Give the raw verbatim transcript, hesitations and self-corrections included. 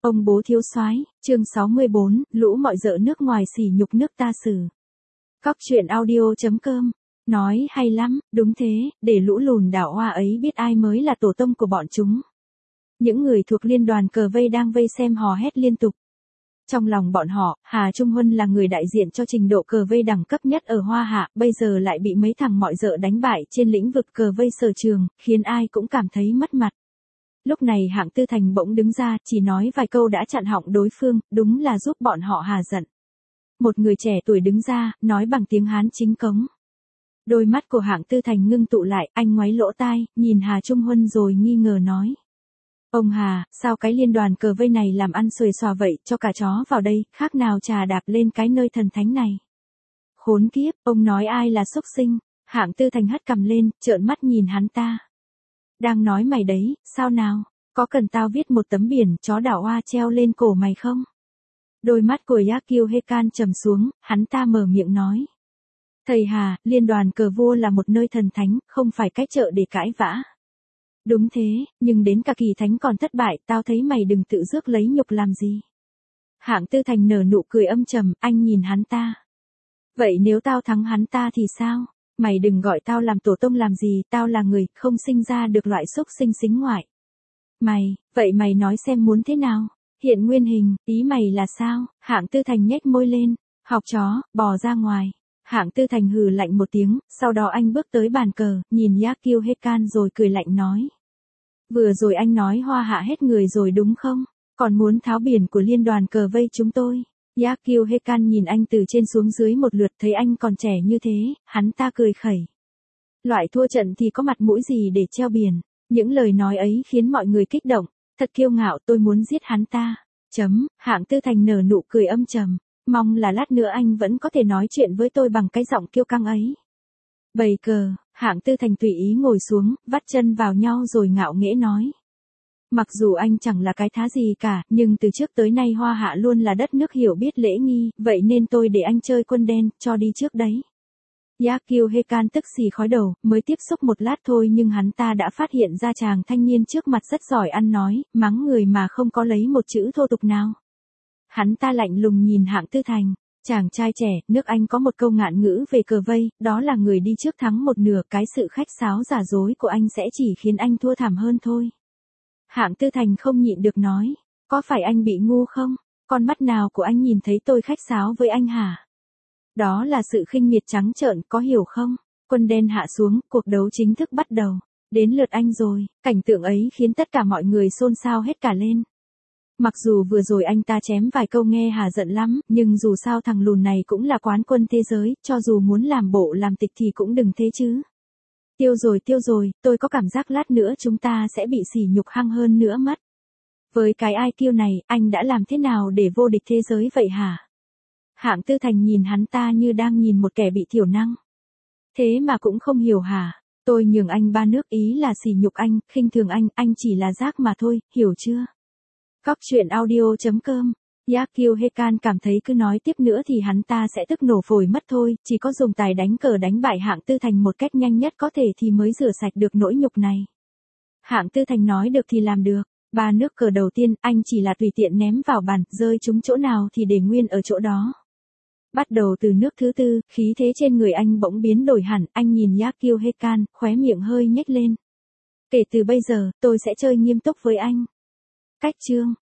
Ông bố thiếu soái, chương sáu mươi bốn, lũ mọi dợ nước ngoài sỉ nhục nước ta xử. Cóc truyện audio chấm com, nói hay lắm, đúng thế, để lũ lùn đảo hoa ấy biết ai mới là tổ tông của bọn chúng. Những người thuộc liên đoàn cờ vây đang vây xem hò hét liên tục. Trong lòng bọn họ, Hà Trung Huân là người đại diện cho trình độ cờ vây đẳng cấp nhất ở Hoa Hạ, bây giờ lại bị mấy thằng mọi dợ đánh bại trên lĩnh vực cờ vây sở trường, khiến ai cũng cảm thấy mất mặt. Lúc này Hạng Tư Thành bỗng đứng ra, chỉ nói vài câu đã chặn họng đối phương, đúng là giúp bọn họ hà giận. Một người trẻ tuổi đứng ra, nói bằng tiếng Hán chính cống. Đôi mắt của Hạng Tư Thành ngưng tụ lại, anh ngoáy lỗ tai, nhìn Hà Trung Huân rồi nghi ngờ nói. Ông Hà, sao cái liên đoàn cờ vây này làm ăn xuề xòa vậy, cho cả chó vào đây, khác nào trà đạp lên cái nơi thần thánh này. Khốn kiếp, ông nói ai là xúc sinh, Hạng Tư Thành hất cằm lên, trợn mắt nhìn hắn ta. Đang nói mày đấy, sao nào, có cần tao viết một tấm biển chó đảo hoa treo lên cổ mày không? Đôi mắt của Yakio Hekan trầm xuống, hắn ta mở miệng nói. Thầy Hà, liên đoàn cờ vua là một nơi thần thánh, không phải cái chợ để cãi vã. Đúng thế, nhưng đến cả kỳ thánh còn thất bại, tao thấy mày đừng tự rước lấy nhục làm gì. Hạng Tư Thành nở nụ cười âm trầm, anh nhìn hắn ta. Vậy nếu tao thắng hắn ta thì sao? Mày đừng gọi tao làm tổ tông làm gì, tao là người, không sinh ra được loại xúc sinh xính ngoại. Mày, vậy mày nói xem muốn thế nào? Hiện nguyên hình, ý mày là sao? Hạng Tư Thành nhếch môi lên, học chó, bò ra ngoài. Hạng Tư Thành hừ lạnh một tiếng, sau đó anh bước tới bàn cờ, nhìn Yakio Hekan rồi cười lạnh nói. Vừa rồi anh nói Hoa Hạ hết người rồi đúng không? Còn muốn tháo biển của liên đoàn cờ vây chúng tôi. Yakio Hekan nhìn anh từ trên xuống dưới một lượt, thấy anh còn trẻ như thế, hắn ta cười khẩy. Loại thua trận thì có mặt mũi gì để treo biển. Những lời nói ấy khiến mọi người kích động, thật kiêu ngạo, tôi muốn giết hắn ta. Chấm, Hạng Tư Thành nở nụ cười âm trầm, mong là lát nữa anh vẫn có thể nói chuyện với tôi bằng cái giọng kiêu căng ấy. Bày cờ, Hạng Tư Thành tùy ý ngồi xuống, vắt chân vào nhau rồi ngạo nghễ nói. Mặc dù anh chẳng là cái thá gì cả, nhưng từ trước tới nay Hoa Hạ luôn là đất nước hiểu biết lễ nghi, vậy nên tôi để anh chơi quân đen, cho đi trước đấy. Yakio Hekan tức xì khói đầu, mới tiếp xúc một lát thôi nhưng hắn ta đã phát hiện ra chàng thanh niên trước mặt rất giỏi ăn nói, mắng người mà không có lấy một chữ thô tục nào. Hắn ta lạnh lùng nhìn Hạng Tư Thành, chàng trai trẻ, nước Anh có một câu ngạn ngữ về cờ vây, đó là người đi trước thắng một nửa, cái sự khách sáo giả dối của anh sẽ chỉ khiến anh thua thảm hơn thôi. Hạng Tư Thành không nhịn được nói, có phải anh bị ngu không? Con mắt nào của anh nhìn thấy tôi khách sáo với anh hả? Đó là sự khinh miệt trắng trợn, có hiểu không? Quân đen hạ xuống, cuộc đấu chính thức bắt đầu. Đến lượt anh rồi, cảnh tượng ấy khiến tất cả mọi người xôn xao hết cả lên. Mặc dù vừa rồi anh ta chém vài câu nghe hà giận lắm, nhưng dù sao thằng lùn này cũng là quán quân thế giới, cho dù muốn làm bộ làm tịch thì cũng đừng thế chứ. Tiêu rồi tiêu rồi, tôi có cảm giác lát nữa chúng ta sẽ bị sỉ nhục hăng hơn nữa mất. Với cái i kiu này, anh đã làm thế nào để vô địch thế giới vậy hả? Hạng Tư Thành nhìn hắn ta như đang nhìn một kẻ bị thiểu năng. Thế mà cũng không hiểu hả? Tôi nhường anh ba nước ý là sỉ nhục anh, khinh thường anh, anh chỉ là rác mà thôi, hiểu chưa? Cóc truyện audio chấm com, Yakio Hekan cảm thấy cứ nói tiếp nữa thì hắn ta sẽ tức nổ phổi mất thôi, chỉ có dùng tài đánh cờ đánh bại Hạng Tư Thành một cách nhanh nhất có thể thì mới rửa sạch được nỗi nhục này. Hạng Tư Thành nói được thì làm được, ba nước cờ đầu tiên anh chỉ là tùy tiện ném vào bàn, rơi trúng chỗ nào thì để nguyên ở chỗ đó. Bắt đầu từ nước thứ tư, khí thế trên người anh bỗng biến đổi hẳn, anh nhìn Yakio Hekan, khóe miệng hơi nhếch lên. Kể từ bây giờ, tôi sẽ chơi nghiêm túc với anh. Cách chương